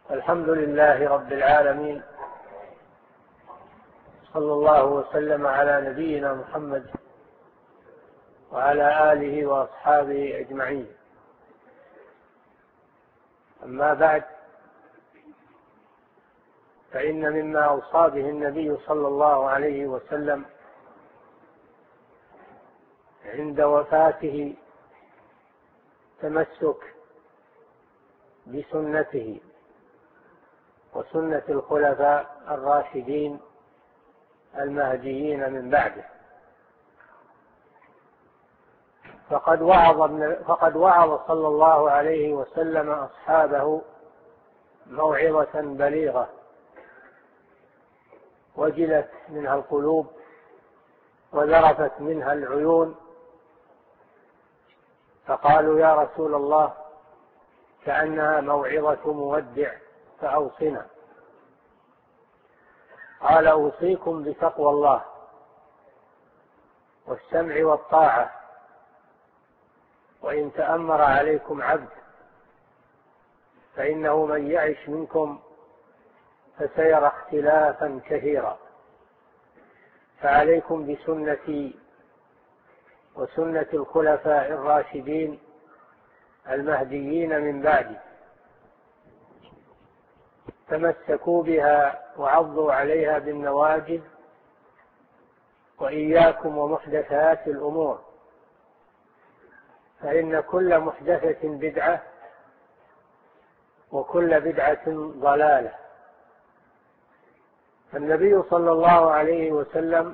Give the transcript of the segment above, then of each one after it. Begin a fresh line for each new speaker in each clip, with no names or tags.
الحمد لله رب العالمين، صلى الله وسلم على نبينا محمد وعلى آله وأصحابه أجمعين. أما بعد، فإن مما أوصى به النبي صلى الله عليه وسلم عند وفاته تمسك بسنته وسنة الخلفاء الراشدين المهديين من بعده. فقد وعظ صلى الله عليه وسلم أصحابه موعظة بليغة وجلت منها القلوب وذرفت منها العيون، فقالوا: يا رسول الله، كأنها موعظة مودع، فأوصنا. قال: أوصيكم بتقوى الله والسمع والطاعة، وإن تأمر عليكم عبد، فإنه من يعش منكم فسيرى اختلافا كثيرا، فعليكم بسنتي وسنة الخلفاء الراشدين المهديين من بعدي، تمسكوا بها وعضوا عليها بالنواجذ، وإياكم ومحدثات الأمور، فإن كل محدثة بدعة وكل بدعة ضلالة. النبي صلى الله عليه وسلم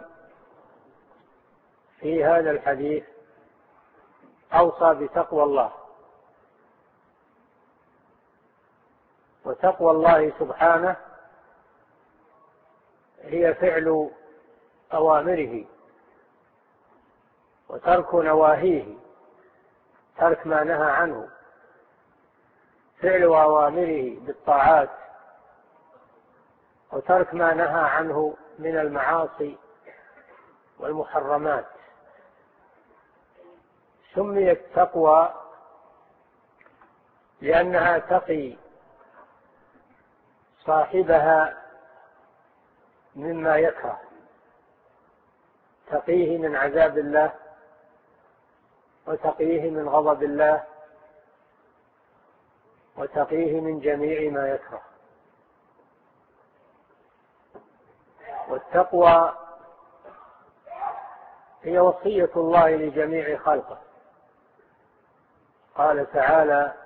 في هذا الحديث أوصى بتقوى الله، وتقوى الله سبحانه هي فعل أوامره وترك نواهيه، ترك ما نهى عنه، فعل أوامره بالطاعات وترك ما نهى عنه من المعاصي والمحرمات. سميت تقوى لأنها تقي صاحبها مما يكره، تقيه من عذاب الله وتقيه من غضب الله وتقيه من جميع ما يكره. والتقوى هي وصية الله لجميع خلقه. قال تعالى: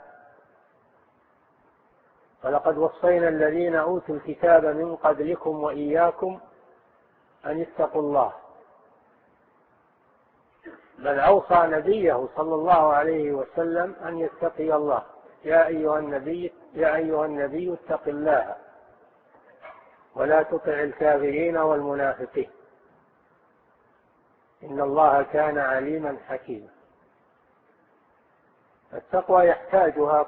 ولقد وصينا الذين أوتوا الكتاب من قبلكم وإياكم أن اتقوا الله. بل أوصى نبيه صلى الله عليه وسلم أن يتقي الله: يا أيها النبي اتق الله ولا تطع الكافرين والمنافقين إن الله كان عليما حكيما. التقوى يحتاجها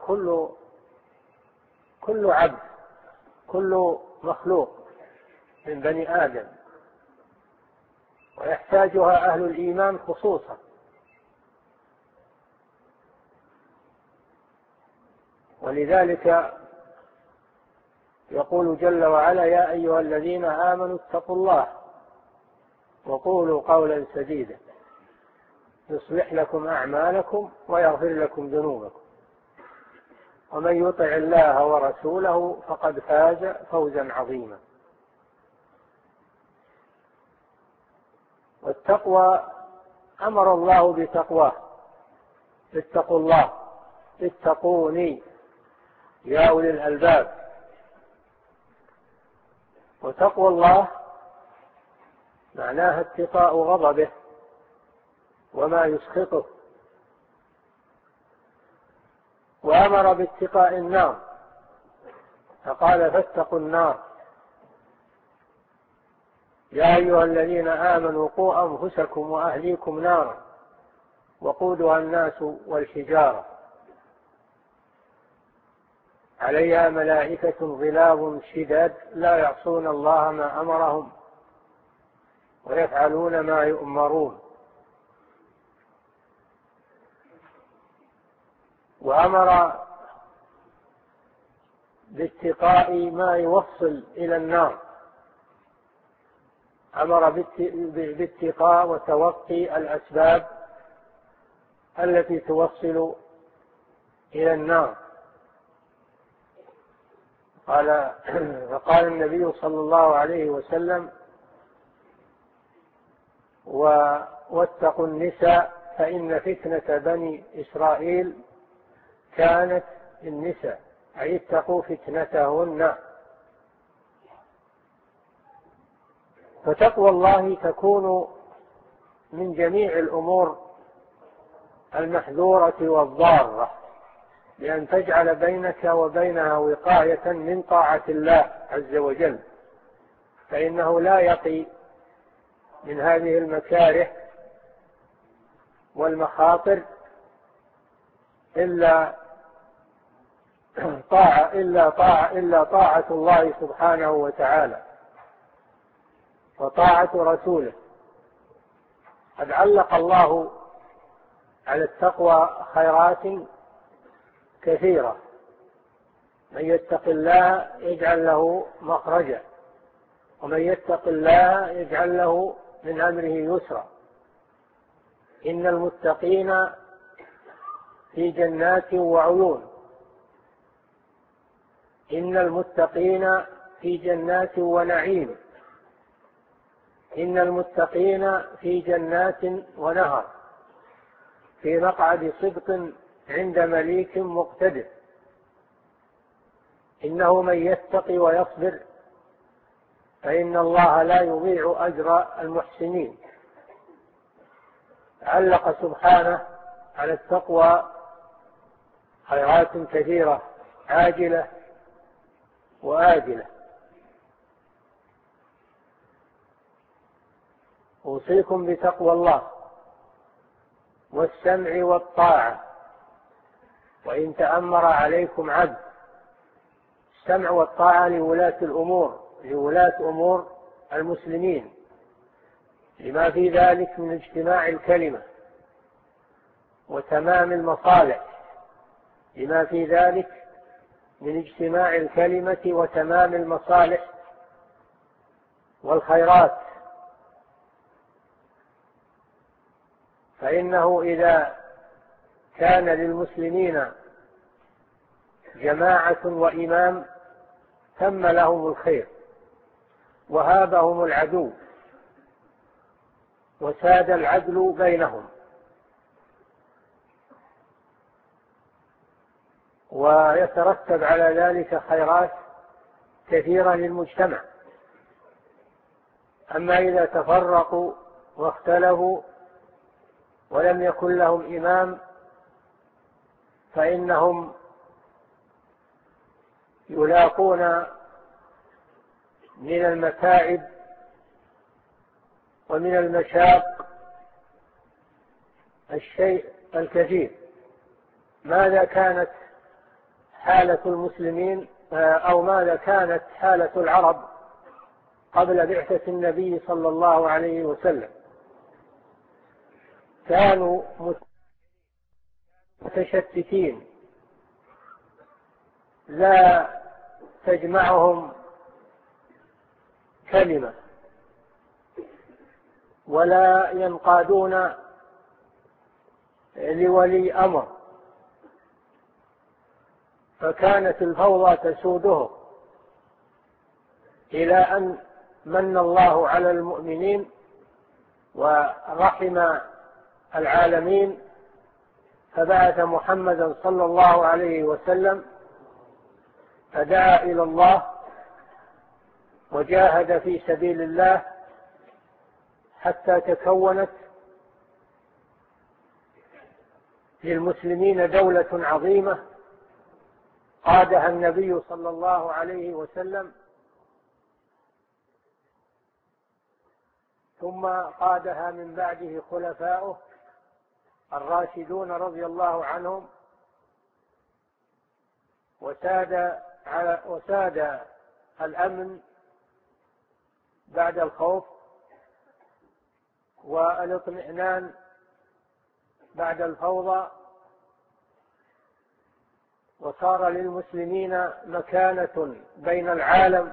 كل عبد، كل مخلوق من بني آدم، ويحتاجها أهل الإيمان خصوصا. ولذلك يقول جل وعلا: يا أيها الذين آمنوا اتقوا الله وقولوا قولا سديدا يصلح لكم أعمالكم ويغفر لكم ذنوبكم ومن يطع الله ورسوله فقد فاز فوزا عظيما. والتقوى أمر الله بتقواه: اتقوا الله، اتقوني يا أولي الألباب. وتقوى الله معناها اتقاء غضبه وما يسخطه، وأمر باتقاء النار فقال: فاتقوا النار يا أيها الذين آمنوا قوا أنفسكم وأهليكم نارا وقودها الناس والحجارة عليها ملائكة غلاظ شداد لا يعصون الله ما أمرهم ويفعلون ما يؤمرون. وأمر باتقاء ما يوصل إلى النار، أمر باتقاء وتوقي الأسباب التي توصل إلى النار. فقال النبي صلى الله عليه وسلم: واتقوا النساء فإن فتنة بني إسرائيل كانت النساء، أي اتقوا فتنتهن. فتقوى الله تكون من جميع الأمور المحذورة والضارة، لأن تجعل بينك وبينها وقاية من طاعة الله عز وجل، فإنه لا يقي من هذه المكاره والمخاطر إلا طاعة الله سبحانه وتعالى وطاعة رسوله. قد علق الله على التقوى خيرات كثيرة: من يتق الله يجعل له مخرجا، ومن يتق الله يجعل له من أمره يسرا. إن المتقين في جنات وعيون، إن المتقين في جنات ونعيم، إن المتقين في جنات ونهر في مقعد صدق عند مليك مقتدر. إنه من يتق ويصبر فإن الله لا يضيع أجر المحسنين. علق سبحانه على التقوى خيرات كثيرة عاجلة وآجلة. أوصيكم بتقوى الله والسمع والطاعة وإن تأمر عليكم عبد. السمع والطاعة لولاة الأمور، لولاة أمور المسلمين، لما في ذلك من اجتماع الكلمة وتمام المصالح، لما في ذلك من اجتماع الكلمة وتمام المصالح والخيرات. فإنه إذا كان للمسلمين جماعة وإمام تم لهم الخير وهابهم العدو وساد العدل بينهم، ويترتب على ذلك خيرات كثيرة للمجتمع. أما إذا تفرقوا واختلفوا ولم يكن لهم إمام فإنهم يلاقون من المتاعب ومن المشاق الشيء الكثير. ماذا كانت حالة المسلمين أو ماذا كانت حالة العرب قبل بعثة النبي صلى الله عليه وسلم؟ كانوا متشتتين، لا تجمعهم كلمة ولا ينقادون لولي أمر، فكانت الفوضى تسوده إلى أن من الله على المؤمنين ورحم العالمين، فبعث محمدا صلى الله عليه وسلم فدعا إلى الله وجاهد في سبيل الله حتى تكونت للمسلمين دولة عظيمة قادها النبي صلى الله عليه وسلم، ثم قادها من بعده خلفاؤه الراشدون رضي الله عنهم، وساد الأمن بعد الخوف والاطمئنان بعد الفوضى، وصار للمسلمين مكانة بين العالم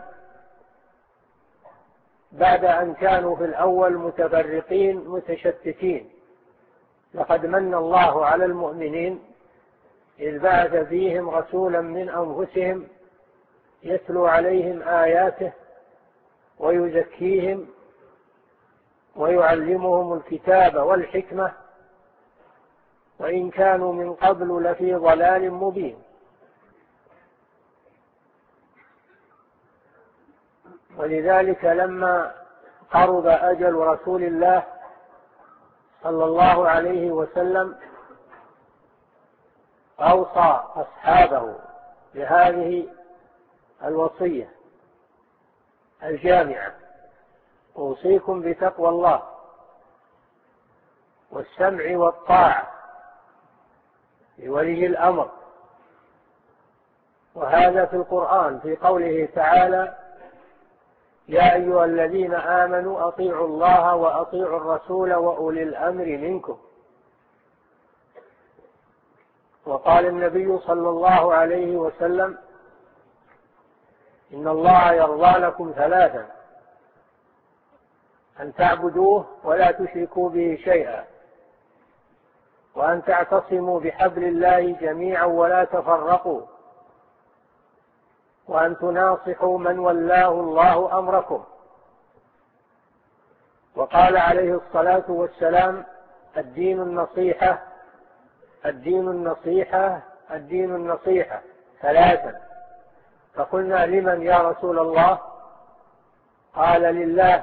بعد أن كانوا في الأول متفرقين متشتتين. لقد من الله على المؤمنين إذ بعث فيهم رسولا من أنفسهم يتلو عليهم آياته ويزكيهم ويعلمهم الكتاب والحكمة وإن كانوا من قبل لفي ضلال مبين. ولذلك لما قرب أجل رسول الله صلى الله عليه وسلم أوصى أصحابه بهذه الوصية الجامعة: أوصيكم بتقوى الله والسمع والطاعة لولي الأمر. وهذا في القرآن في قوله تعالى: يا أيها الذين آمنوا أطيعوا الله وأطيعوا الرسول وأولي الأمر منكم. وقال النبي صلى الله عليه وسلم: إن الله يرضى لكم ثلاثا: أن تعبدوه ولا تشركوا به شيئا، وأن تعتصموا بحبل الله جميعا ولا تفرقوا، وأن تناصحوا من ولاه الله أمركم. وقال عليه الصلاة والسلام: الدين النصيحة الدين النصيحة الدين النصيحة ثلاثا. فقلنا: لمن يا رسول الله؟ قال: لله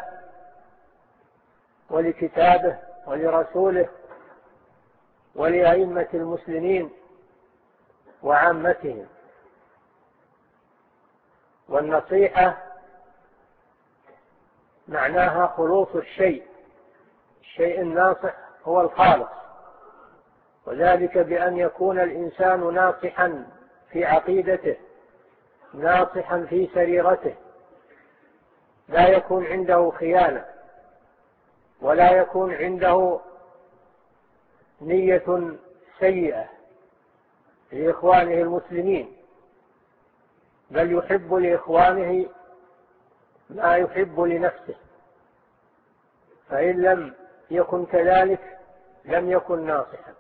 ولكتابه ولرسوله ولأئمة المسلمين وعامتهم. والنصيحة معناها خلوص الشيء الناصح هو الخالص، وذلك بأن يكون الإنسان ناصحا في عقيدته، ناصحا في سريرته، لا يكون عنده خيانة، ولا يكون عنده نية سيئة لإخوانه المسلمين، بل يحب لإخوانه ما يحب لنفسه. فإن لم يكن كذلك لم يكن ناصحا.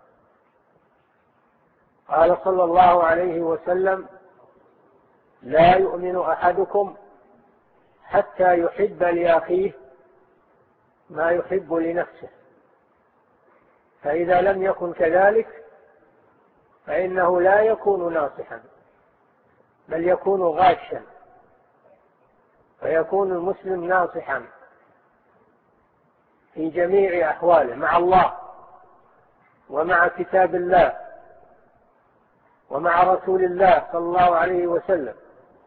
قال صلى الله عليه وسلم: لا يؤمن أحدكم حتى يحب لأخيه ما يحب لنفسه. فإذا لم يكن كذلك فإنه لا يكون ناصحا، بل يكون غاشا. فيكون المسلم ناصحا في جميع أحواله مع الله ومع كتاب الله ومع رسول الله صلى الله عليه وسلم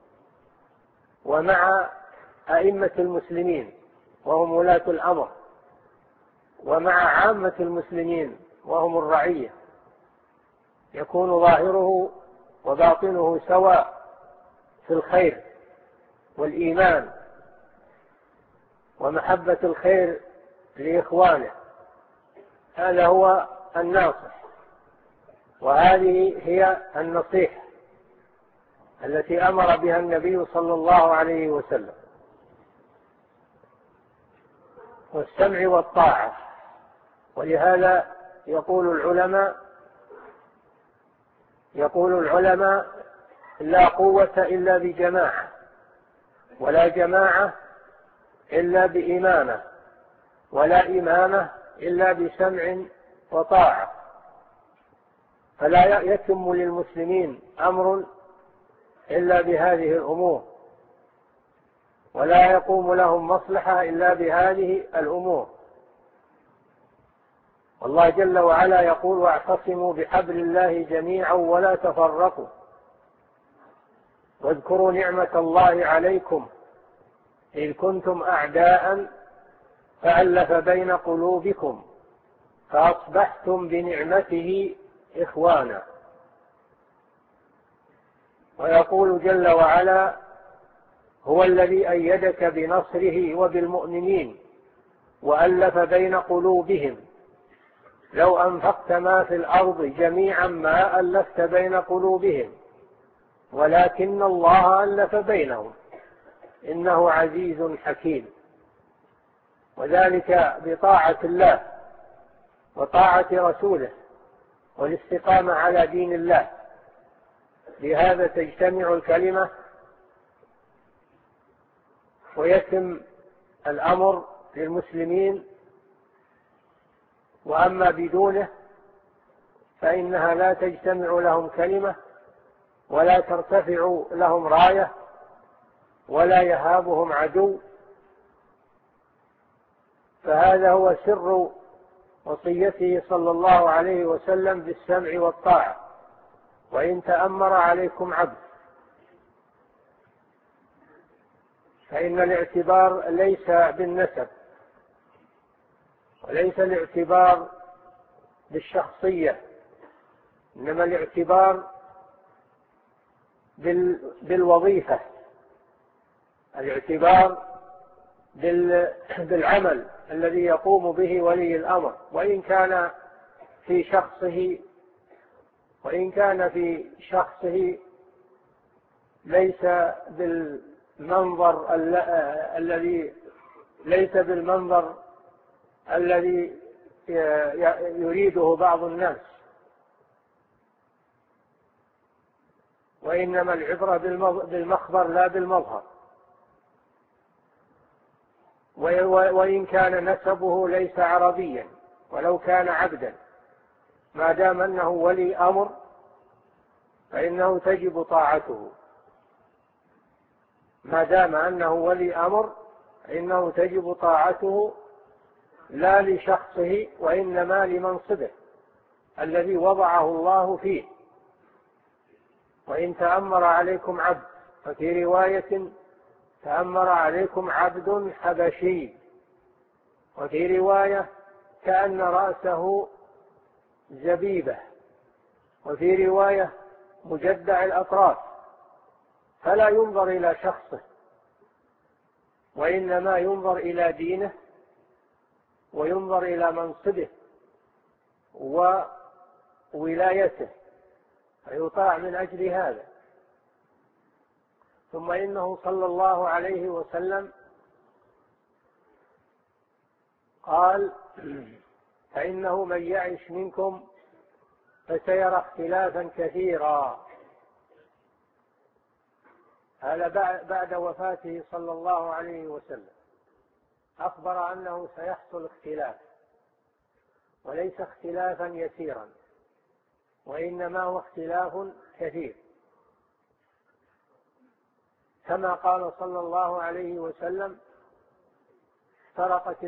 ومع أئمة المسلمين وهم ولاة الأمر ومع عامة المسلمين وهم الرعية. يكون ظاهره وباطنه سواء في الخير والإيمان ومحبة الخير لإخوانه. هذا هو الناصح، وهذه هي النصيحة التي أمر بها النبي صلى الله عليه وسلم. والسمع والطاعة. ولهذا يقول العلماء: لا قوة إلا بجماعة، ولا جماعة إلا بإمامة، ولا إمامة إلا بسمع وطاعة. فلا يتم للمسلمين أمر إلا بهذه الأمور، ولا يقوم لهم مصلحة إلا بهذه الأمور. والله جل وعلا يقول: واعتصموا بحبل الله جميعا ولا تفرقوا، واذكروا نعمة الله عليكم إذ كنتم أعداء فألف بين قلوبكم فأصبحتم بنعمته إخوانا. ويقول جل وعلا: هو الذي أيدك بنصره وبالمؤمنين وألف بين قلوبهم لو أنفقت ما في الأرض جميعا ما ألفت بين قلوبهم ولكن الله ألف بينهم إنه عزيز حكيم. وذلك بطاعة الله وطاعة رسوله والاستقامة على دين الله، بهذا تجتمع الكلمة ويتم الأمر للمسلمين. وأما بدونه فإنها لا تجتمع لهم كلمة ولا ترتفع لهم راية ولا يهابهم عدو. فهذا هو سر وصيته صلى الله عليه وسلم بالسمع والطاعة وإن تأمر عليكم عبد. فإن الاعتبار ليس بالنسب وليس الاعتبار بالشخصية، إنما الاعتبار بالوظيفة، الاعتبار بالعمل الذي يقوم به ولي الأمر، وإن كان في شخصه ليس بالمنظر الذي يريده بعض الناس، وإنما العبرة بالمخبر لا بالمظهر. وإن كان نسبه ليس عربيا ولو كان عبدا، ما دام أنه ولي أمر فإنه تجب طاعته. ما دام أنه ولي أمر فإنه تجب طاعته لا لشخصه وإنما لمنصبه الذي وضعه الله فيه. وإن تأمر عليكم عبد، ففي رواية تأمر عليكم عبد حبشي، وفي رواية كأن رأسه زبيبة، وفي رواية مجدع الأطراف. فلا ينظر إلى شخصه وإنما ينظر إلى دينه وينظر إلى منصبه وولايته، فيطاع من أجل هذا. ثم إنه صلى الله عليه وسلم قال: فإنه من يعش منكم فسيرى اختلافا كثيرا. هذا بعد وفاته صلى الله عليه وسلم أخبر أنه سيحصل اختلاف، وليس اختلافا يسيرا وإنما هو اختلاف كثير، كما قال صلى الله عليه وسلم: افترقت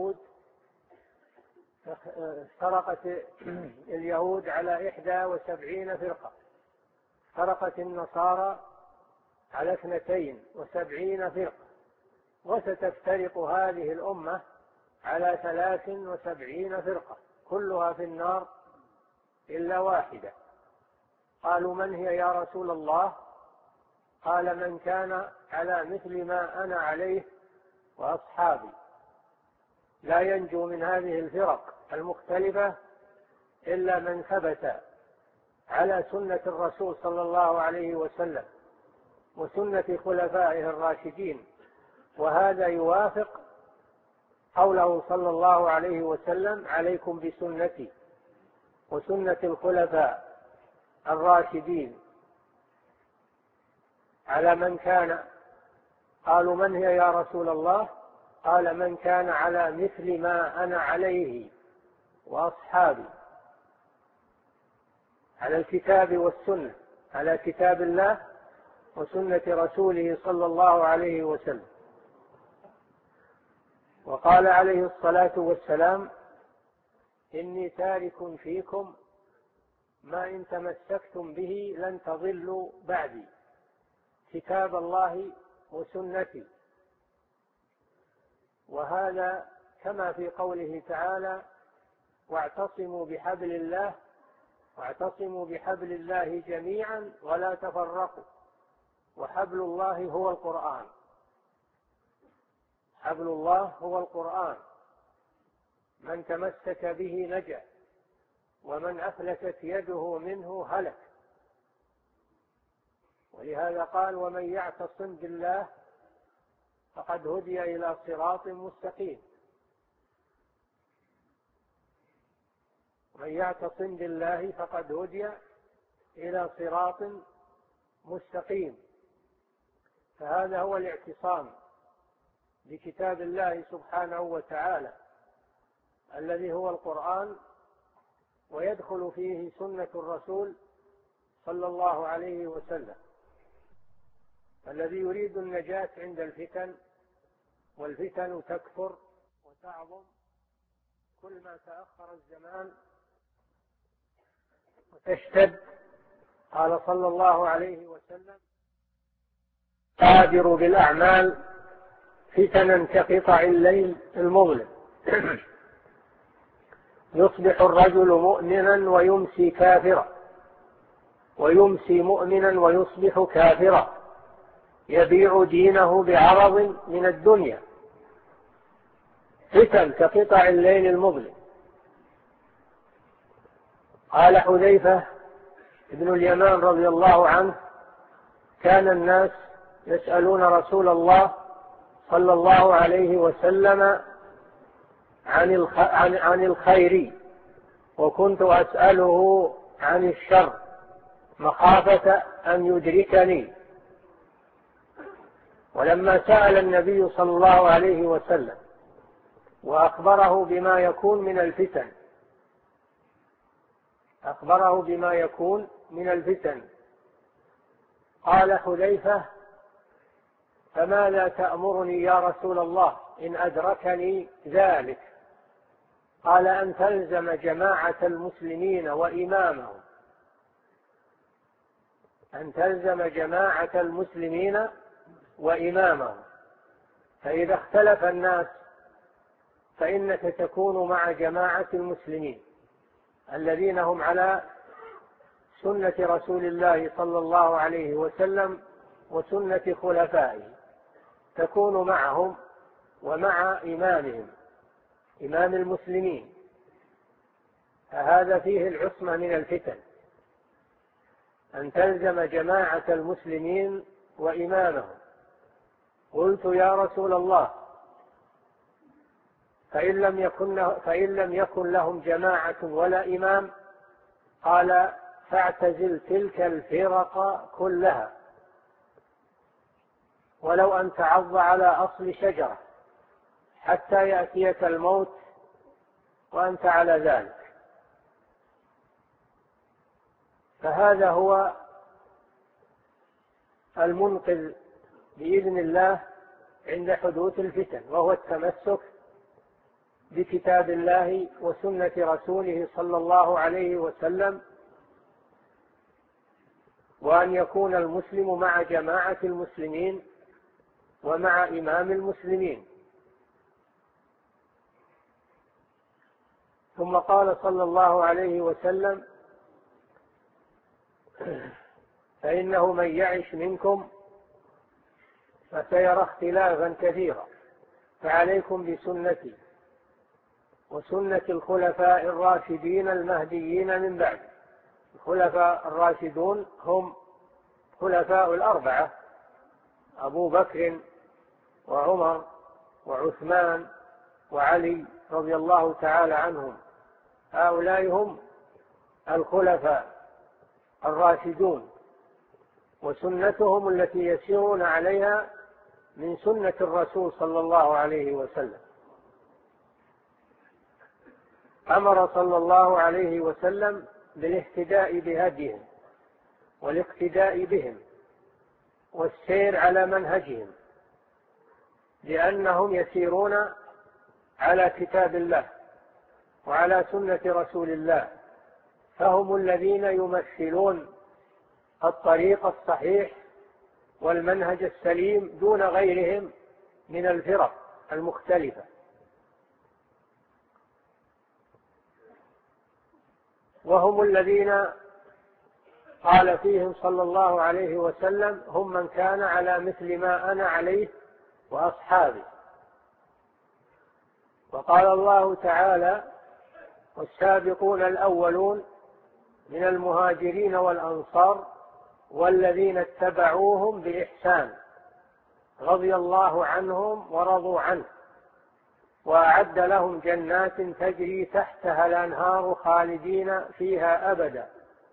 اليهود على 71 فرقة، افترقت النصارى على 72 فرقة، وستفترق هذه الأمة على 73 فرقة كلها في النار إلا واحدة. قالوا: من هي يا رسول الله؟ قال: من كان على مثل ما أنا عليه وأصحابي. لا ينجو من هذه الفرق المختلفة إلا من ثبت على سنة الرسول صلى الله عليه وسلم وسنة خلفائه الراشدين. وهذا يوافق قوله صلى الله عليه وسلم: عليكم بسنتي وسنة الخلفاء الراشدين. على من كان. قالوا: من هي يا رسول الله؟ قال: من كان على مثل ما أنا عليه وأصحابي، على الكتاب والسنة، على كتاب الله وسنة رسوله صلى الله عليه وسلم. وقال عليه الصلاة والسلام: إني تارك فيكم ما إن تمسكتم به لن تضلوا بعدي، كتاب الله وسنتي. وهذا كما في قوله تعالى: واعتصموا بحبل الله جميعا ولا تفرقوا، وحبل الله هو القرآن. حبل الله هو القرآن، من تمسك به نجا ومن أفلتت يده منه هلك. ولهذا قال ومن يعتصم بالله فقد هدي إلى صراط مستقيم. من يعتصم بالله فقد هدي إلى صراط مستقيم. فهذا هو الاعتصام بكتاب الله سبحانه وتعالى الذي هو القرآن، ويدخل فيه سنة الرسول صلى الله عليه وسلم. الذي يريد النجاة عند الفتن، والفتن تكثر وتعظم كل ما تأخر الزمان وتشتد. قال صلى الله عليه وسلم بادروا بالأعمال فتنا كقطع الليل المظلم. يصبح الرجل مؤمنا ويمسي كافرا، ويمسي مؤمنا ويصبح كافرا، يبيع دينه بعرض من الدنيا. فتن كقطع الليل المظلم. قال حذيفة ابن اليمان رضي الله عنه كان الناس يسألون رسول الله صلى الله عليه وسلم عن الخير، وكنت أسأله عن الشر مخافة أن يدركني. ولما سأل النبي صلى الله عليه وسلم وأخبره بما يكون من الفتن، أخبره بما يكون من الفتن، قال حذيفة فماذا تأمرني يا رسول الله إن أدركني ذلك؟ قال أن تلزم جماعة المسلمين وإمامهم، أن تلزم جماعة المسلمين وإمامهم، فإذا اختلف الناس فإنك تكون مع جماعة المسلمين الذين هم على سنة رسول الله صلى الله عليه وسلم وسنة خلفائه، تكون معهم ومع إمامهم، إمام المسلمين. فهذا فيه العصمة من الفتن، أن تلزم جماعة المسلمين وإمامهم. قلت يا رسول الله فإن لم يكن لهم جماعة ولا إمام؟ قال فاعتزل تلك الفرق كلها ولو أن تعض على أصل شجرة حتى يأتيك الموت وأنت على ذلك. فهذا هو المنقذ بإذن الله عند حدوث الفتن، وهو التمسك بكتاب الله وسنة رسوله صلى الله عليه وسلم، وأن يكون المسلم مع جماعة المسلمين ومع إمام المسلمين. ثم قال صلى الله عليه وسلم فإنه من يعش منكم فسيرى اختلافا كثيرا، فعليكم بسنتي وسنة الخلفاء الراشدين المهديين من بعد. الخلفاء الراشدون هم خلفاء الأربعة: أبو بكر وعمر وعثمان وعلي رضي الله تعالى عنهم. هؤلاء هم الخلفاء الراشدون، وسنتهم التي يسيرون عليها من سنة الرسول صلى الله عليه وسلم. أمر صلى الله عليه وسلم بالاهتداء بهديهم والاقتداء بهم والسير على منهجهم، لأنهم يسيرون على كتاب الله وعلى سنة رسول الله، فهم الذين يمثلون الطريق الصحيح والمنهج السليم دون غيرهم من الفرق المختلفة. وهم الذين قال فيهم صلى الله عليه وسلم هم من كان على مثل ما أنا عليه وأصحابي. وقال الله تعالى والسابقون الأولون من المهاجرين والأنصار والذين اتبعوهم بإحسان رضي الله عنهم ورضوا عنه وأعد لهم جنات تجري تحتها الأنهار خالدين فيها أبدا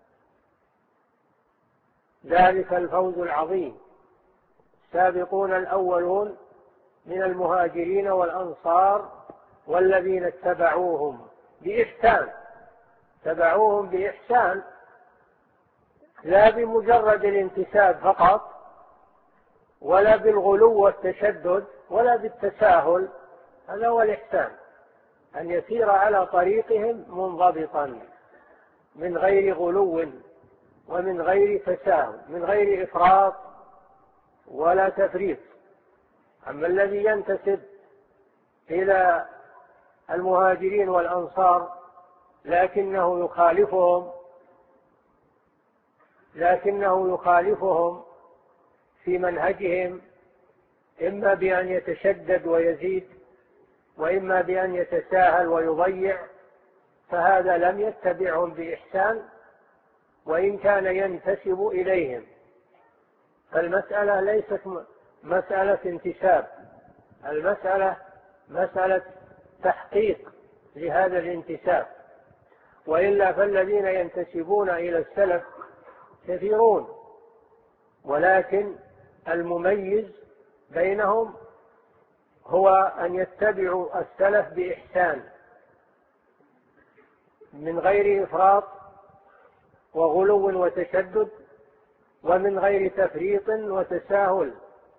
ذلك الفوز العظيم. السابقون الأولون من المهاجرين والأنصار والذين اتبعوهم بإحسان، اتبعوهم بإحسان لا بمجرد الانتساب فقط ولا بالغلو والتشدد ولا بالتساهل، هذا هو الإحسان، أن يسير على طريقهم منضبطا من غير غلو ومن غير تساهل، من غير إفراط ولا تفريط. أما الذي ينتسب إلى المهاجرين والأنصار لكنه يخالفهم في منهجهم، إما بأن يتشدد ويزيد وإما بأن يتساهل ويضيع، فهذا لم يتبعهم بإحسان وإن كان ينتسب إليهم. فالمسألة ليست مسألة انتساب، المسألة مسألة تحقيق لهذا الانتساب، وإلا فالذين ينتسبون إلى السلف كثيرون، ولكن المميز بينهم هو أن يتبعوا السلف بإحسان من غير إفراط وغلو وتشدد ومن غير تفريط وتساهل.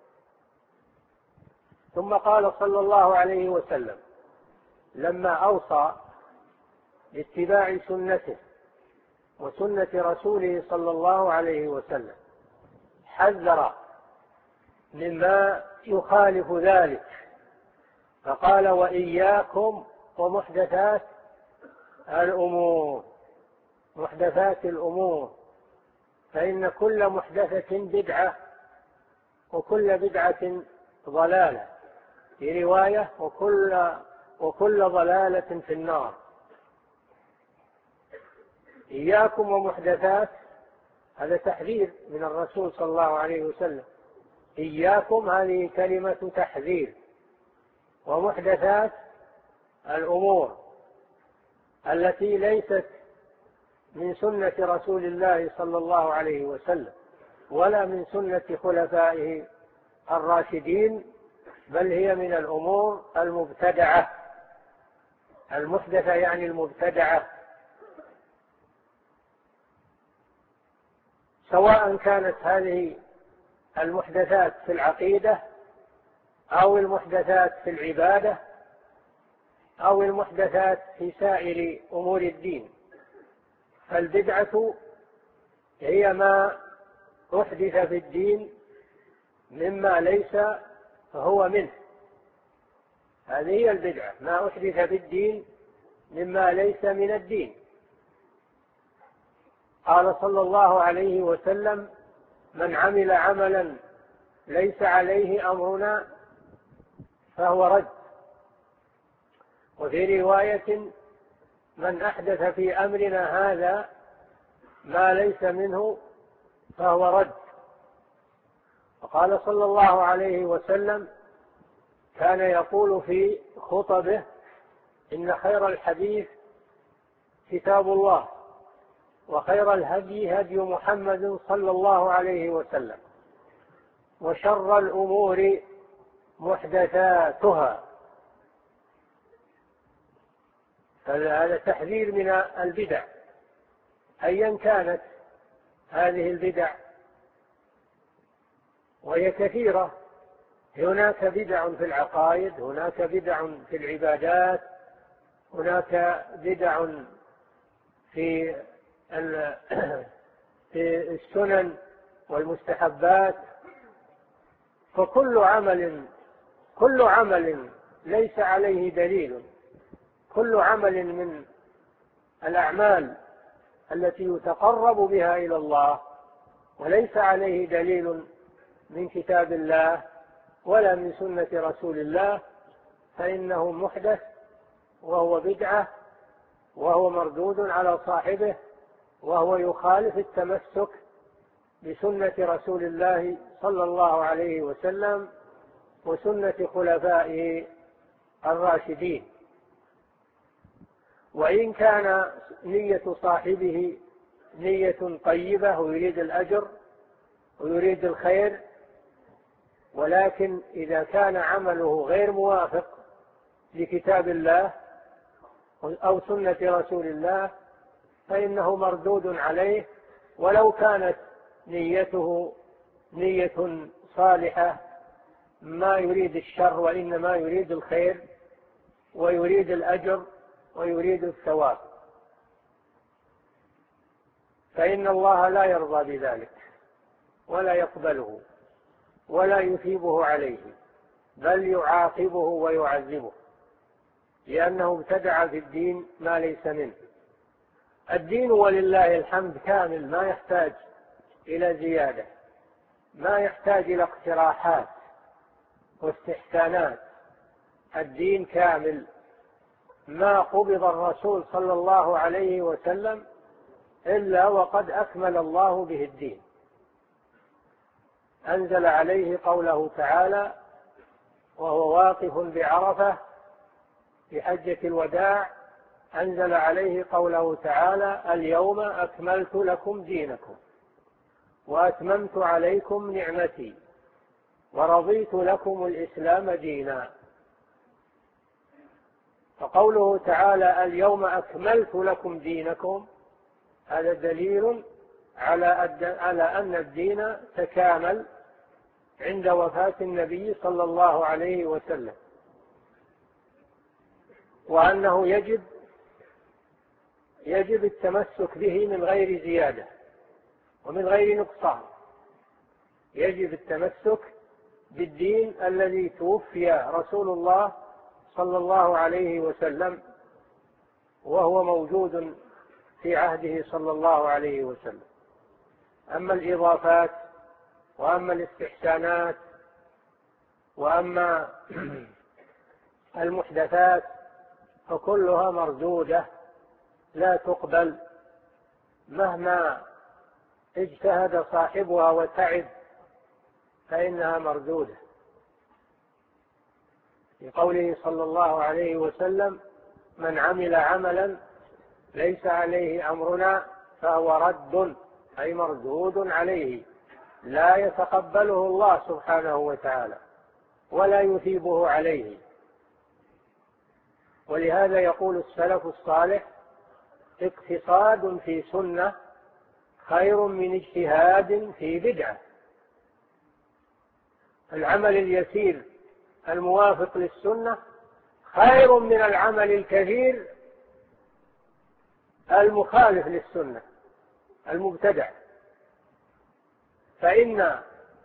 ثم قال صلى الله عليه وسلم لما أوصى باتباع سنته وسنة رسوله صلى الله عليه وسلم حذر مما يخالف ذلك، فقال وإياكم ومحدثات الأمور، محدثات الأمور، فإن كل محدثة بدعة وكل بدعة ضلالة، في رواية وكل ضلالة في النار. إياكم ومحدثات، هذا تحذير من الرسول صلى الله عليه وسلم، إياكم هذه كلمة تحذير، ومحدثات الأمور التي ليست من سنة رسول الله صلى الله عليه وسلم ولا من سنة خلفائه الراشدين، بل هي من الأمور المبتدعة. المحدثة يعني المبتدعة، سواء كانت هذه المحدثات في العقيدة أو المحدثات في العبادة أو المحدثات في سائر أمور الدين. فالبدعة هي ما أحدث في الدين مما ليس هو منه، هذه هي البدعة، ما أحدث في الدين مما ليس من الدين. قال صلى الله عليه وسلم من عمل عملا ليس عليه أمرنا فهو رد، وفي رواية من أحدث في أمرنا هذا ما ليس منه فهو رد. وقال صلى الله عليه وسلم كان يقول في خطبه إن خير الحديث كتاب الله وخير الهدي هدي محمد صلى الله عليه وسلم وشر الأمور محدثاتها. هذا تحذير من البدع أيا كانت هذه البدع، وهي كثيرة. هناك بدع في العقائد، هناك بدع في العبادات، هناك بدع في السنن والمستحبات. فكل عمل ليس عليه دليل، كل عمل من الأعمال التي يتقرب بها إلى الله وليس عليه دليل من كتاب الله ولا من سنة رسول الله فإنه محدث وهو بدعة وهو مردود على صاحبه، وهو يخالف التمسك بسنة رسول الله صلى الله عليه وسلم وسنة خلفائه الراشدين. وإن كان نية صاحبه نية طيبة ويريد الأجر ويريد الخير، ولكن إذا كان عمله غير موافق لكتاب الله أو سنة رسول الله فإنه مردود عليه، ولو كانت نيته نية صالحة ما يريد الشر وإنما يريد الخير ويريد الأجر ويريد الثواب، فإن الله لا يرضى بذلك ولا يقبله ولا يثيبه عليه، بل يعاقبه ويعذبه، لأنه ابتدع في الدين ما ليس منه. الدين ولله الحمد كامل، ما يحتاج إلى زيادة، ما يحتاج إلى اقتراحات واستحسانات. الدين كامل. ما قبض الرسول صلى الله عليه وسلم إلا وقد أكمل الله به الدين. أنزل عليه قوله تعالى وهو واقف بعرفة في حجة الوداع، أنزل عليه قوله تعالى اليوم أكملت لكم دينكم وأتممت عليكم نعمتي ورضيت لكم الإسلام دينا. فقوله تعالى اليوم أكملت لكم دينكم هذا دليل على أن الدين تكامل عند وفاة النبي صلى الله عليه وسلم، وأنه يجب التمسك به من غير زيادة ومن غير نقصان. يجب التمسك بالدين الذي توفي رسول الله صلى الله عليه وسلم وهو موجود في عهده صلى الله عليه وسلم. أما الإضافات وأما الاستحسانات وأما المحدثات فكلها مردودة لا تقبل مهما اجتهد صاحبها وتعب، فإنها مردودة. في قوله صلى الله عليه وسلم من عمل عملا ليس عليه أمرنا فهو رد، أي مردود عليه، لا يتقبله الله سبحانه وتعالى ولا يثيبه عليه. ولهذا يقول السلف الصالح اقتصاد في سنة خير من اجتهاد في بدعة. العمل اليسير الموافق للسنة خير من العمل الكثير المخالف للسنة المبتدع، فإن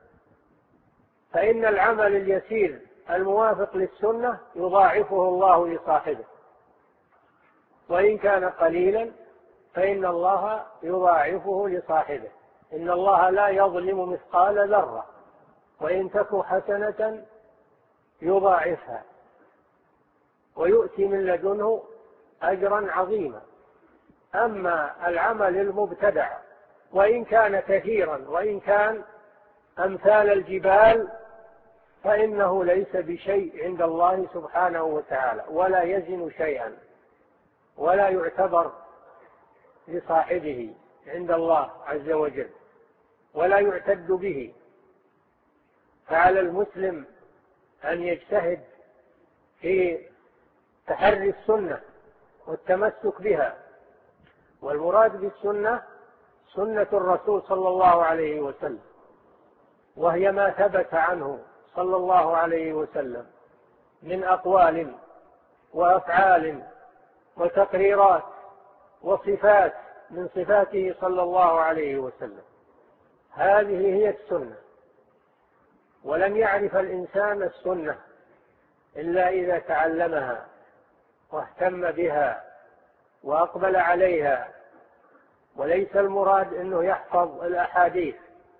العمل اليسير الموافق للسنة يضاعفه الله لصاحبه، وإن كان قليلا فإن الله يضاعفه لصاحبه. إن الله لا يظلم مثقال ذرة وإن تك حسنة يضاعفها ويؤتي من لدنه أجرا عظيما. أما العمل المبتدع وإن كان كثيرا وإن كان أمثال الجبال فإنه ليس بشيء عند الله سبحانه وتعالى، ولا يزن شيئا ولا يعتبر لصاحبه عند الله عز وجل ولا يعتد به. فعلى المسلم أن يجتهد في تحري السنة والتمسك بها. والمراد بالسنة سنة الرسول صلى الله عليه وسلم، وهي ما ثبت عنه صلى الله عليه وسلم من أقوال وأفعال وتقريرات وصفات من صفاته صلى الله عليه وسلم. هذه هي السنة. ولن يعرف الإنسان السنة إلا إذا تعلمها واهتم بها وأقبل عليها. وليس المراد أنه يحفظ الأحاديث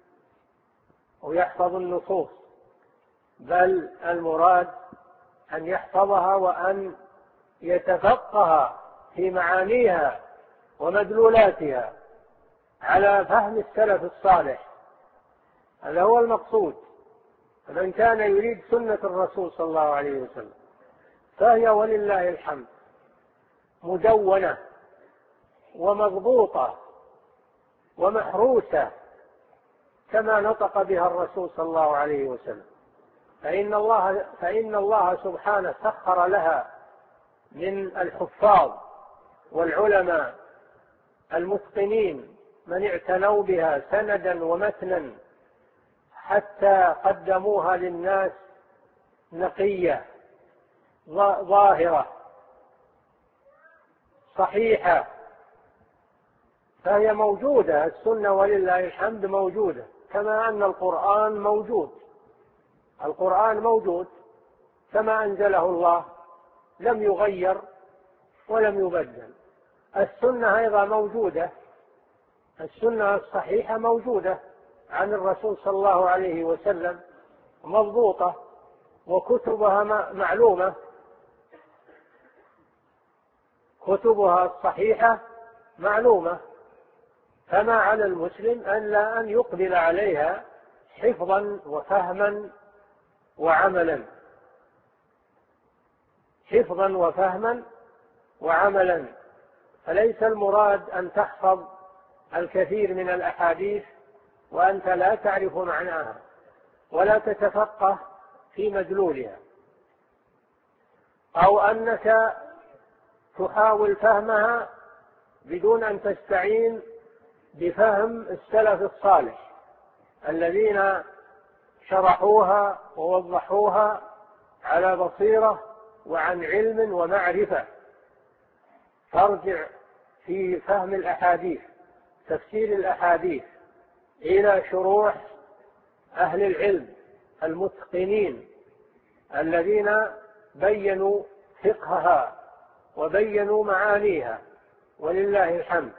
ويحفظ النصوص، بل المراد أن يحفظها وأن يتفقه في معانيها ومدلولاتها على فهم السلف الصالح هذا هو المقصود. فمن كان يريد سنة الرسول صلى الله عليه وسلم فهي ولله الحمد مدونة ومضبوطة ومحروسة كما نطق بها الرسول صلى الله عليه وسلم. فإن الله سبحانه سخر لها من الحفاظ والعلماء المتقنين من اعتنوا بها سندا ومتنا حتى قدموها للناس نقية ظاهرة صحيحة. فهي موجودة، السنة ولله الحمد موجودة، كما أن القرآن موجود. القرآن موجود كما أنزله الله، لم يغير ولم يبدل. السنة أيضا موجودة، السنة الصحيحة موجودة عن الرسول صلى الله عليه وسلم مضبوطة، وكتبها معلومة، كتبها الصحيحة معلومة. فما على المسلم ألا أن يقبل عليها حفظا وفهما وعملا، حفظا وفهما وعملا. فليس المراد أن تحفظ الكثير من الأحاديث وأنت لا تعرف معناها ولا تتفقه في مدلولها، أو أنك تحاول فهمها بدون أن تستعين بفهم السلف الصالح الذين شرحوها ووضحوها على بصيرة وعن علم ومعرفة. فارجع في فهم الأحاديث، تفسير الأحاديث، إلى شروح أهل العلم المتقنين الذين بينوا فقهها وبينوا معانيها ولله الحمد.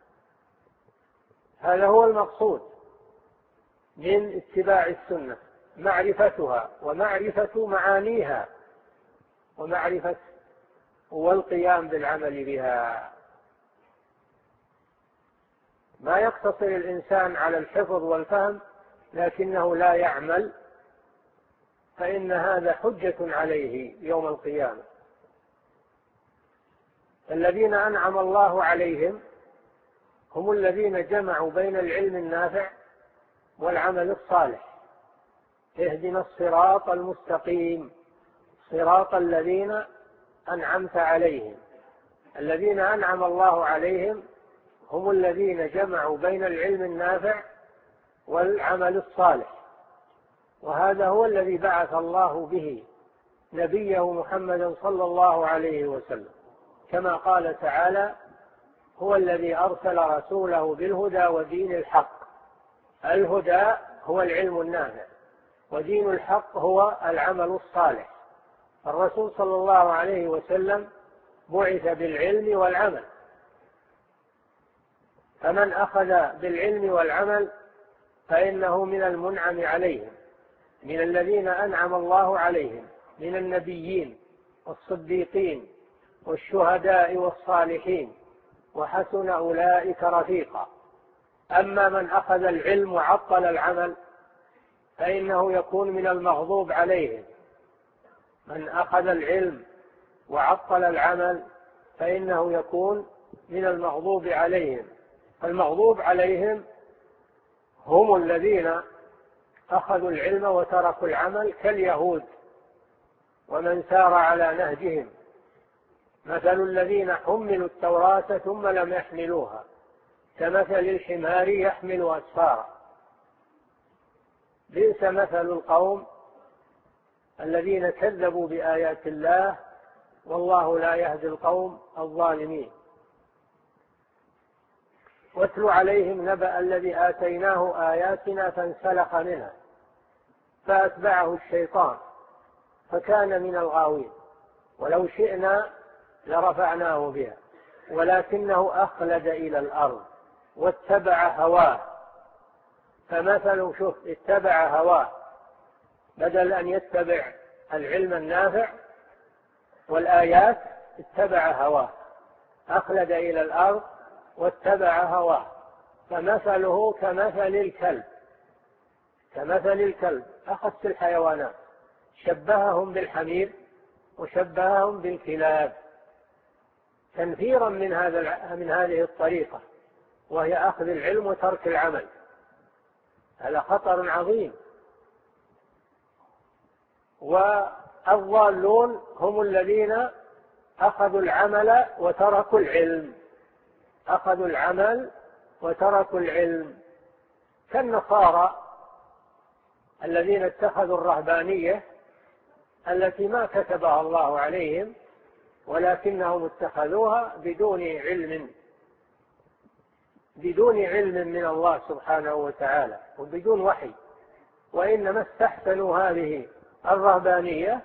هذا هو المقصود من اتباع السنة، معرفتها ومعرفة معانيها ومعرفة والقيام بالعمل بها. ما يقتصر الإنسان على الحفظ والفهم لكنه لا يعمل، فإن هذا حجة عليه يوم القيامة. الذين أنعم الله عليهم هم الذين جمعوا بين العلم النافع والعمل الصالح. اهدنا الصراط المستقيم صراط الذين أنعمت عليهم. الذين أنعم الله عليهم هم الذين جمعوا بين العلم النافع والعمل الصالح، وهذا هو الذي بعث الله به نبيه محمدا صلى الله عليه وسلم، كما قال تعالى: هو الذي أرسل رسوله بالهدى ودين الحق. الهدى هو العلم النافع، ودين الحق هو العمل الصالح. الرسول صلى الله عليه وسلم بعث بالعلم والعمل، فمن أخذ بالعلم والعمل فإنه من المنعم عليهم، من الذين أنعم الله عليهم من النبيين والصديقين والشهداء والصالحين، وحسن أولئك رفيقا. أما من أخذ العلم وعطل العمل فإنه يكون من المغضوب عليهم. من أخذ العلم وعطل العمل فإنه يكون من المغضوب عليهم. المغضوب عليهم هم الذين أخذوا العلم وتركوا العمل كاليهود ومن سار على نهجهم. مثل الذين حملوا التوراة ثم لم يحملوها كمثل الحمار يحمل أسفارا. بئس مثل القوم الذين كذبوا بآيات الله والله لا يهدي القوم الظالمين. واتل عليهم نبأ الذي آتيناه آياتنا فانسلخ منها فأتبعه الشيطان فكان من الغاوين. ولو شئنا لرفعناه بها ولكنه أخلد إلى الأرض واتبع هواه. فمثل شوف، اتبع هواه بدل أن يتبع العلم النافع والآيات، اتبع هواه، أخلد إلى الأرض واتبع هواه. فمثله كمثل الكلب كمثل الكلب، أخذت الحيوانات شبههم بالحمير وشبههم بالكلاب تنفيرا من هذه الطريقة، وهي أخذ العلم وترك العمل. هذا خطر عظيم. والضالون هم الذين أخذوا العمل وتركوا العلم، أخذوا العمل وتركوا العلم، كالنصارى الذين اتخذوا الرهبانية التي ما كتبها الله عليهم، ولكنهم اتخذوها بدون علم من الله سبحانه وتعالى وبدون وحي، وإنما استحسنوا هذه الرهبانية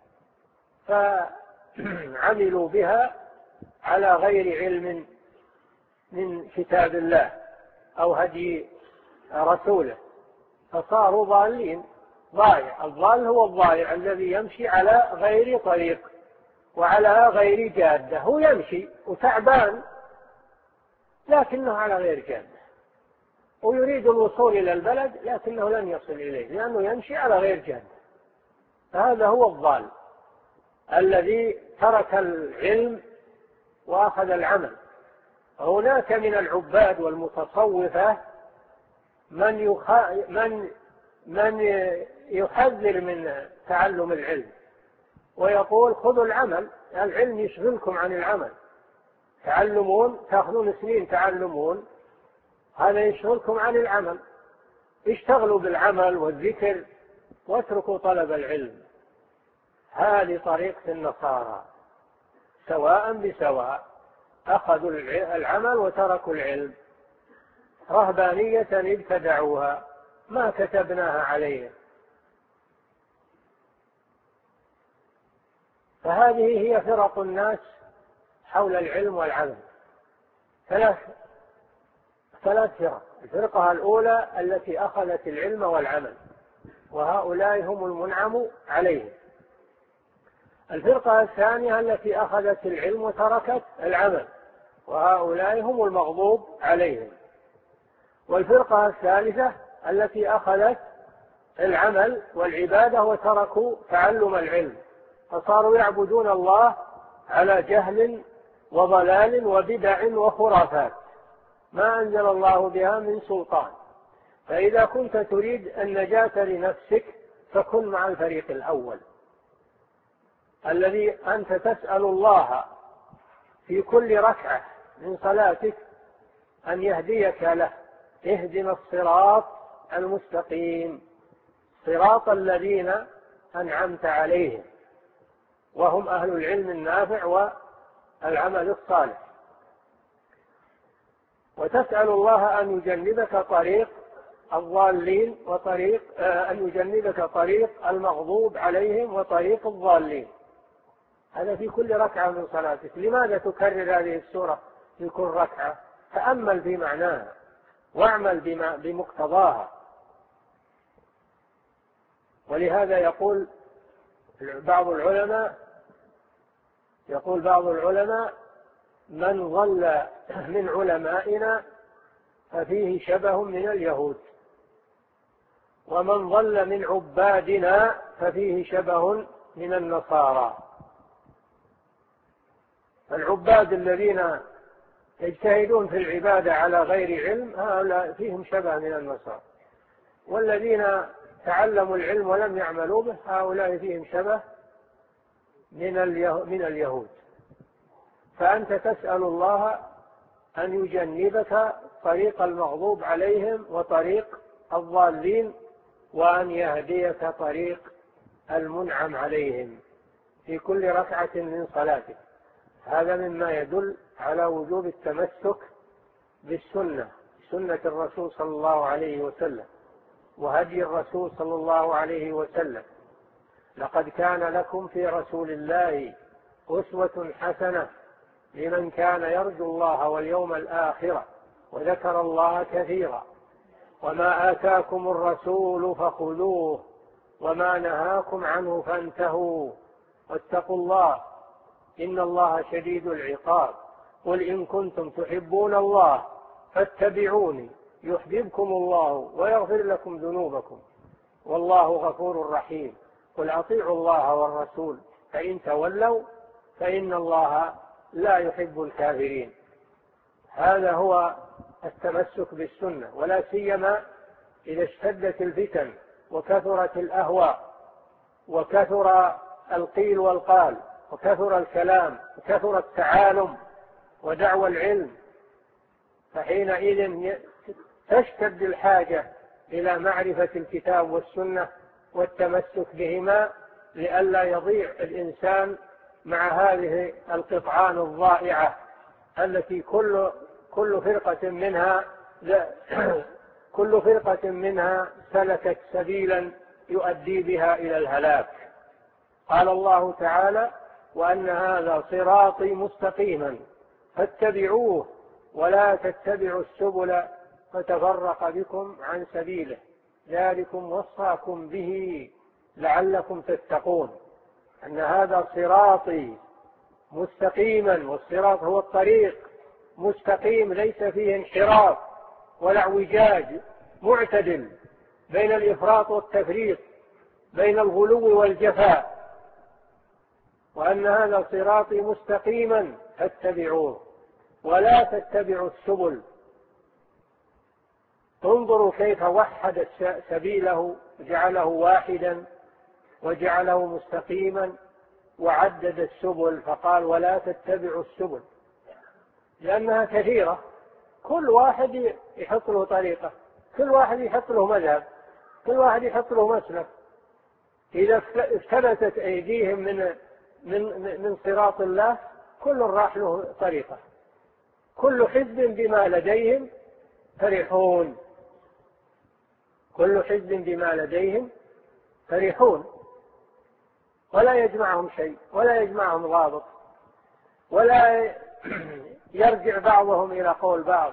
فعملوا بها على غير علم من كتاب الله أو هدي رسوله، فصاروا ضالين. ضائع، الضال هو الضائع الذي يمشي على غير طريق وعلى غير جادة، هو يمشي وتعبان لكنه على غير جادة، ويريد الوصول إلى البلد لكنه لن يصل إليه لأنه يمشي على غير جادة. فهذا هو الضال الذي ترك العلم وأخذ العمل. هناك من العباد والمتصوفة من يحذر من تعلم العلم ويقول خذوا العمل، العلم يشغلكم عن العمل، تعلمون تأخذون سنين تعلمون، هذا يشغلكم عن العمل، اشتغلوا بالعمل والذكر واتركوا طلب العلم. هذه طريقة النصارى سواء بسواء، أخذوا العمل وتركوا العلم، رهبانية ابتدعوها ما كتبناها عليهم. فهذه هي فرق الناس حول العلم والعمل، ثلاث فرق. الفرقة الأولى التي أخذت العلم والعمل، وهؤلاء هم المنعم عليهم. الفرقة الثانية التي أخذت العلم وتركت العمل، وهؤلاء هم المغضوب عليهم. والفرقة الثالثة التي أخذت العمل والعبادة وتركوا تعلم العلم، فصاروا يعبدون الله على جهل وضلال وبدع وخرافات ما أنزل الله بها من سلطان. فإذا كنت تريد النجاة لنفسك فكن مع الفريق الأول الذي أنت تسأل الله في كل ركعة من صلاتك أن يهديك له. اهدنا الصراط المستقيم، صراط الذين أنعمت عليهم، وهم أهل العلم النافع والعمل الصالح. وتسأل الله أن يجنبك طريق الضالين أن يجنبك طريق المغضوب عليهم وطريق الضالين. هذا في كل ركعة من صلاتك. لماذا تكرر هذه السورة في كل ركعة؟ تأمل في معناها واعمل بمقتضاها. ولهذا يقول بعض العلماء من ضل من علمائنا ففيه شبه من اليهود، ومن ضل من عبادنا ففيه شبه من النصارى. العباد الذين يجتهدون في العبادة على غير علم هؤلاء فيهم شبه من النصارى، والذين تعلموا العلم ولم يعملوا به هؤلاء فيهم شبه من اليهود. فأنت تسأل الله أن يجنبك طريق المغضوب عليهم وطريق الضالين، وأن يهديك طريق المنعم عليهم في كل ركعة من صلاتك. هذا مما يدل على وجوب التمسك بالسنة، سنة الرسول صلى الله عليه وسلم وهدي الرسول صلى الله عليه وسلم. لقد كان لكم في رسول الله أسوة حسنة لمن كان يرجو الله واليوم الآخر وذكر الله كثيرا. وما آتاكم الرسول فخذوه وما نهاكم عنه فانتهوا واتقوا الله إن الله شديد العقاب. قل إن كنتم تحبون الله فاتبعوني يحببكم الله ويغفر لكم ذنوبكم والله غفور رحيم. قل أطيعوا الله والرسول فإن تولوا فإن الله لا يحب الكافرين. هذا هو التمسك بالسنة، ولا سيما إذا اشتدت الفتن وكثرت الأهواء وكثر القيل والقال وكثر الكلام وكثر التعالم ودعوى العلم، فحينئذ تشتد الحاجة إلى معرفة الكتاب والسنة والتمسك بهما لئلا يضيع الإنسان مع هذه القطعان الضائعة التي كل فرقة منها سلكت سبيلا يؤدي بها إلى الهلاك. قال الله تعالى: وأن هذا صراطي مستقيما فاتبعوه ولا تتبعوا السبل فتفرق بكم عن سبيله ذلكم وصاكم به لعلكم تتقون. أن هذا صراطي مستقيما، والصراط هو الطريق، مستقيم ليس فيه انحراف ولا اعوجاج، معتدل بين الإفراط والتفريط، بين الغلو والجفاء. وأن هذا صراطي مستقيما فاتبعوه ولا تتبعوا السبل. انظروا كيف وحد سبيله، جعله واحدا وجعله مستقيما، وعدد السبل فقال: ولا تتبعوا السبل، لأنها كثيرة، كل واحد يحط له طريقة، كل واحد يحط له مذهب، كل واحد يحط له مسلك. إذا افتلتت أيديهم من صراط الله كل راح له طريقة، كل حزب بما لديهم فرحون، كل حزب بما لديهم فرحون، ولا يجمعهم شيء، ولا يجمعهم ضابط، ولا يرجع بعضهم إلى قول بعض.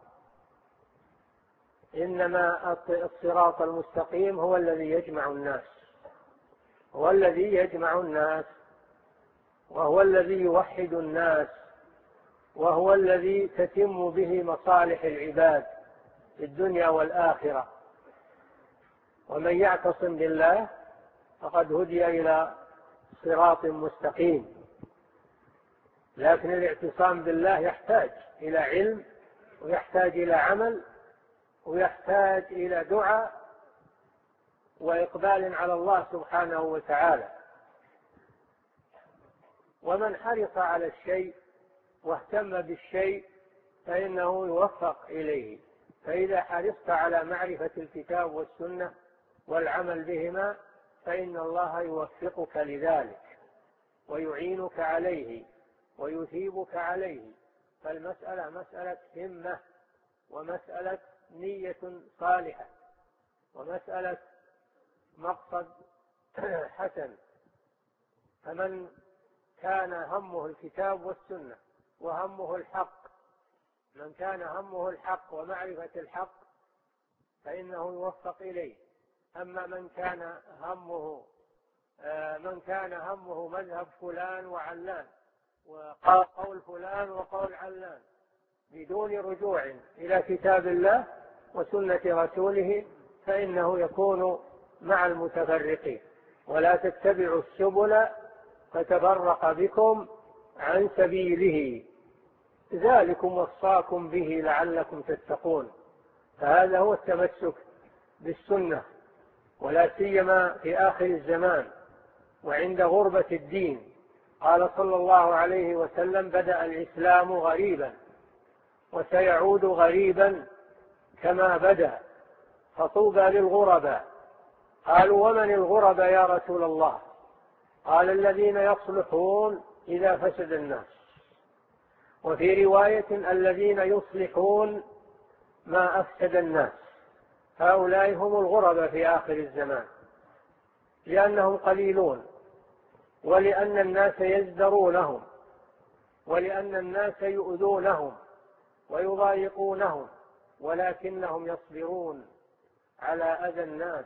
إنما الصراط المستقيم هو الذي يجمع الناس، هو الذي يجمع الناس، وهو الذي يوحد الناس، وهو الذي تتم به مصالح العباد في الدنيا والآخرة. ومن يعتصم بالله فقد هدي إلى صراط مستقيم. لكن الاعتصام بالله يحتاج إلى علم، ويحتاج إلى عمل، ويحتاج إلى دعاء وإقبال على الله سبحانه وتعالى. ومن حرص على الشيء واهتم بالشيء فإنه يوفق إليه. فإذا حرصت على معرفة الكتاب والسنة والعمل بهما فإن الله يوفقك لذلك ويعينك عليه ويثيبك عليه. فالمسألة مسألة همة، ومسألة نية صالحة، ومسألة مقصد حسن. فمن كان همه الكتاب والسنة وهمه الحق، من كان همه الحق ومعرفة الحق فإنه يوفق إليه. أما من كان همه مذهب فلان وعلان وقول فلان وقول علان بدون رجوع إلى كتاب الله وسنة رسوله فإنه يكون مع المتفرقين. ولا تتبعوا السبل فتفرق بكم عن سبيله ذلكم وصاكم به لعلكم تتقون. فهذا هو التمسك بالسنة، ولا سيما في آخر الزمان وعند غربة الدين. قال صلى الله عليه وسلم: بدأ الإسلام غريبا وسيعود غريبا كما بدأ فطوبى للغرباء. قالوا: ومن الغرباء يا رسول الله؟ قال: الذين يصلحون إذا فسد الناس. وفي رواية: الذين يصلحون ما أفسد الناس. هؤلاء هم الغرباء في آخر الزمان، لأنهم قليلون، ولأن الناس يزدرونهم، ولأن الناس يؤذونهم ويضايقونهم، ولكنهم يصبرون على أذى الناس.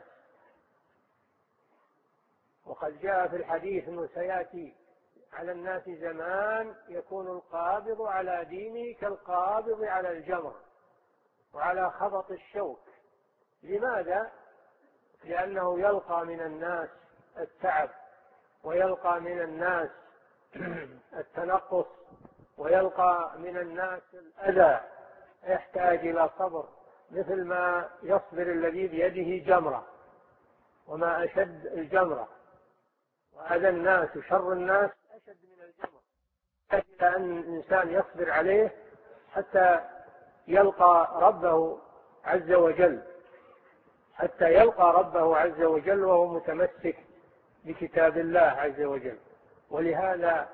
وقد جاء في الحديث أنه سيأتي على الناس زمان يكون القابض على دينه كالقابض على الجمر وعلى خبط الشوك. لماذا؟ لأنه يلقى من الناس التعب، ويلقى من الناس التنقص، ويلقى من الناس الأذى، يحتاج إلى صبر، مثل ما يصبر الذي بيده جمرة، وما أشد الجمرة، وأذى الناس وشر الناس أشد من الجمرة، يحتاج أن الإنسان يصبر عليه حتى يلقى ربه عز وجل، حتى يلقى ربه عز وجل وهو متمسك بكتاب الله عز وجل. ولهذا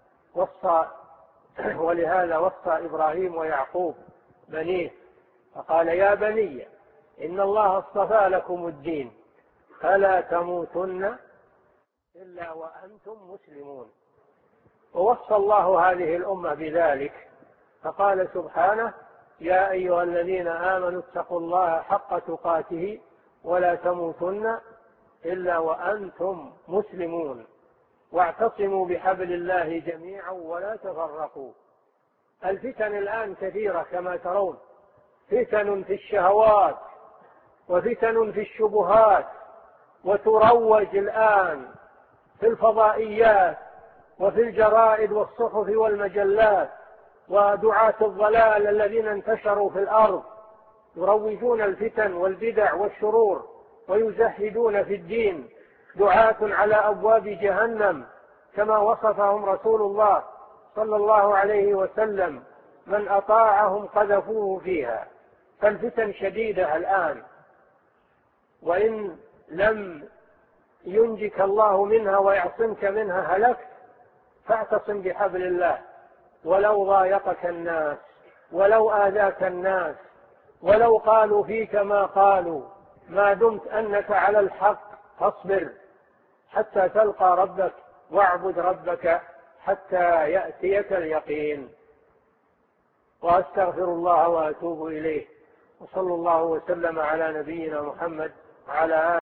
وصى إبراهيم ويعقوب بنيه فقال: يا بني إن الله اصطفى لكم الدين فلا تموتن إلا وأنتم مسلمون. ووصى الله هذه الأمة بذلك فقال سبحانه: يا أيها الذين آمنوا اتقوا الله حق تقاته ولا تموتن إلا وأنتم مسلمون واعتصموا بحبل الله جميعا ولا تفرقوا. الفتن الآن كثيرة كما ترون، فتن في الشهوات وفتن في الشبهات، وتروج الآن في الفضائيات وفي الجرائد والصحف والمجلات، ودعاة الضلال الذين انتشروا في الأرض يروجون الفتن والبدع والشرور، ويزهدون في الدين، دعاة على أبواب جهنم كما وصفهم رسول الله صلى الله عليه وسلم: من أطاعهم قذفوه فيها. فالفتن شديدة الآن، وإن لم ينجك الله منها ويعصمك منها هلكت، فاعتصم بحبل الله، ولو ضايقك الناس، ولو آذاك الناس، ولو قالوا فيك ما قالوا، ما دمت أنك على الحق فاصبر حتى تلقى ربك، واعبد ربك حتى يأتيك اليقين. وأستغفر الله وأتوب إليه، وصلى الله وسلم على نبينا محمد وعلى